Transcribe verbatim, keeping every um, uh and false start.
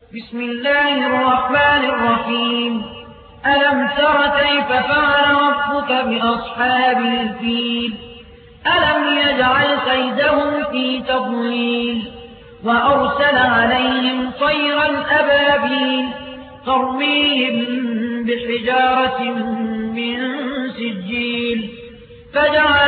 بسم الله الرحمن الرحيم ألم تر كيف فعل ربك بأصحاب الفيل ألم يجعل كيدهم في تضليل وأرسل عليهم طيرا أبابيل ترميهم بحجارة من سجيل فجعل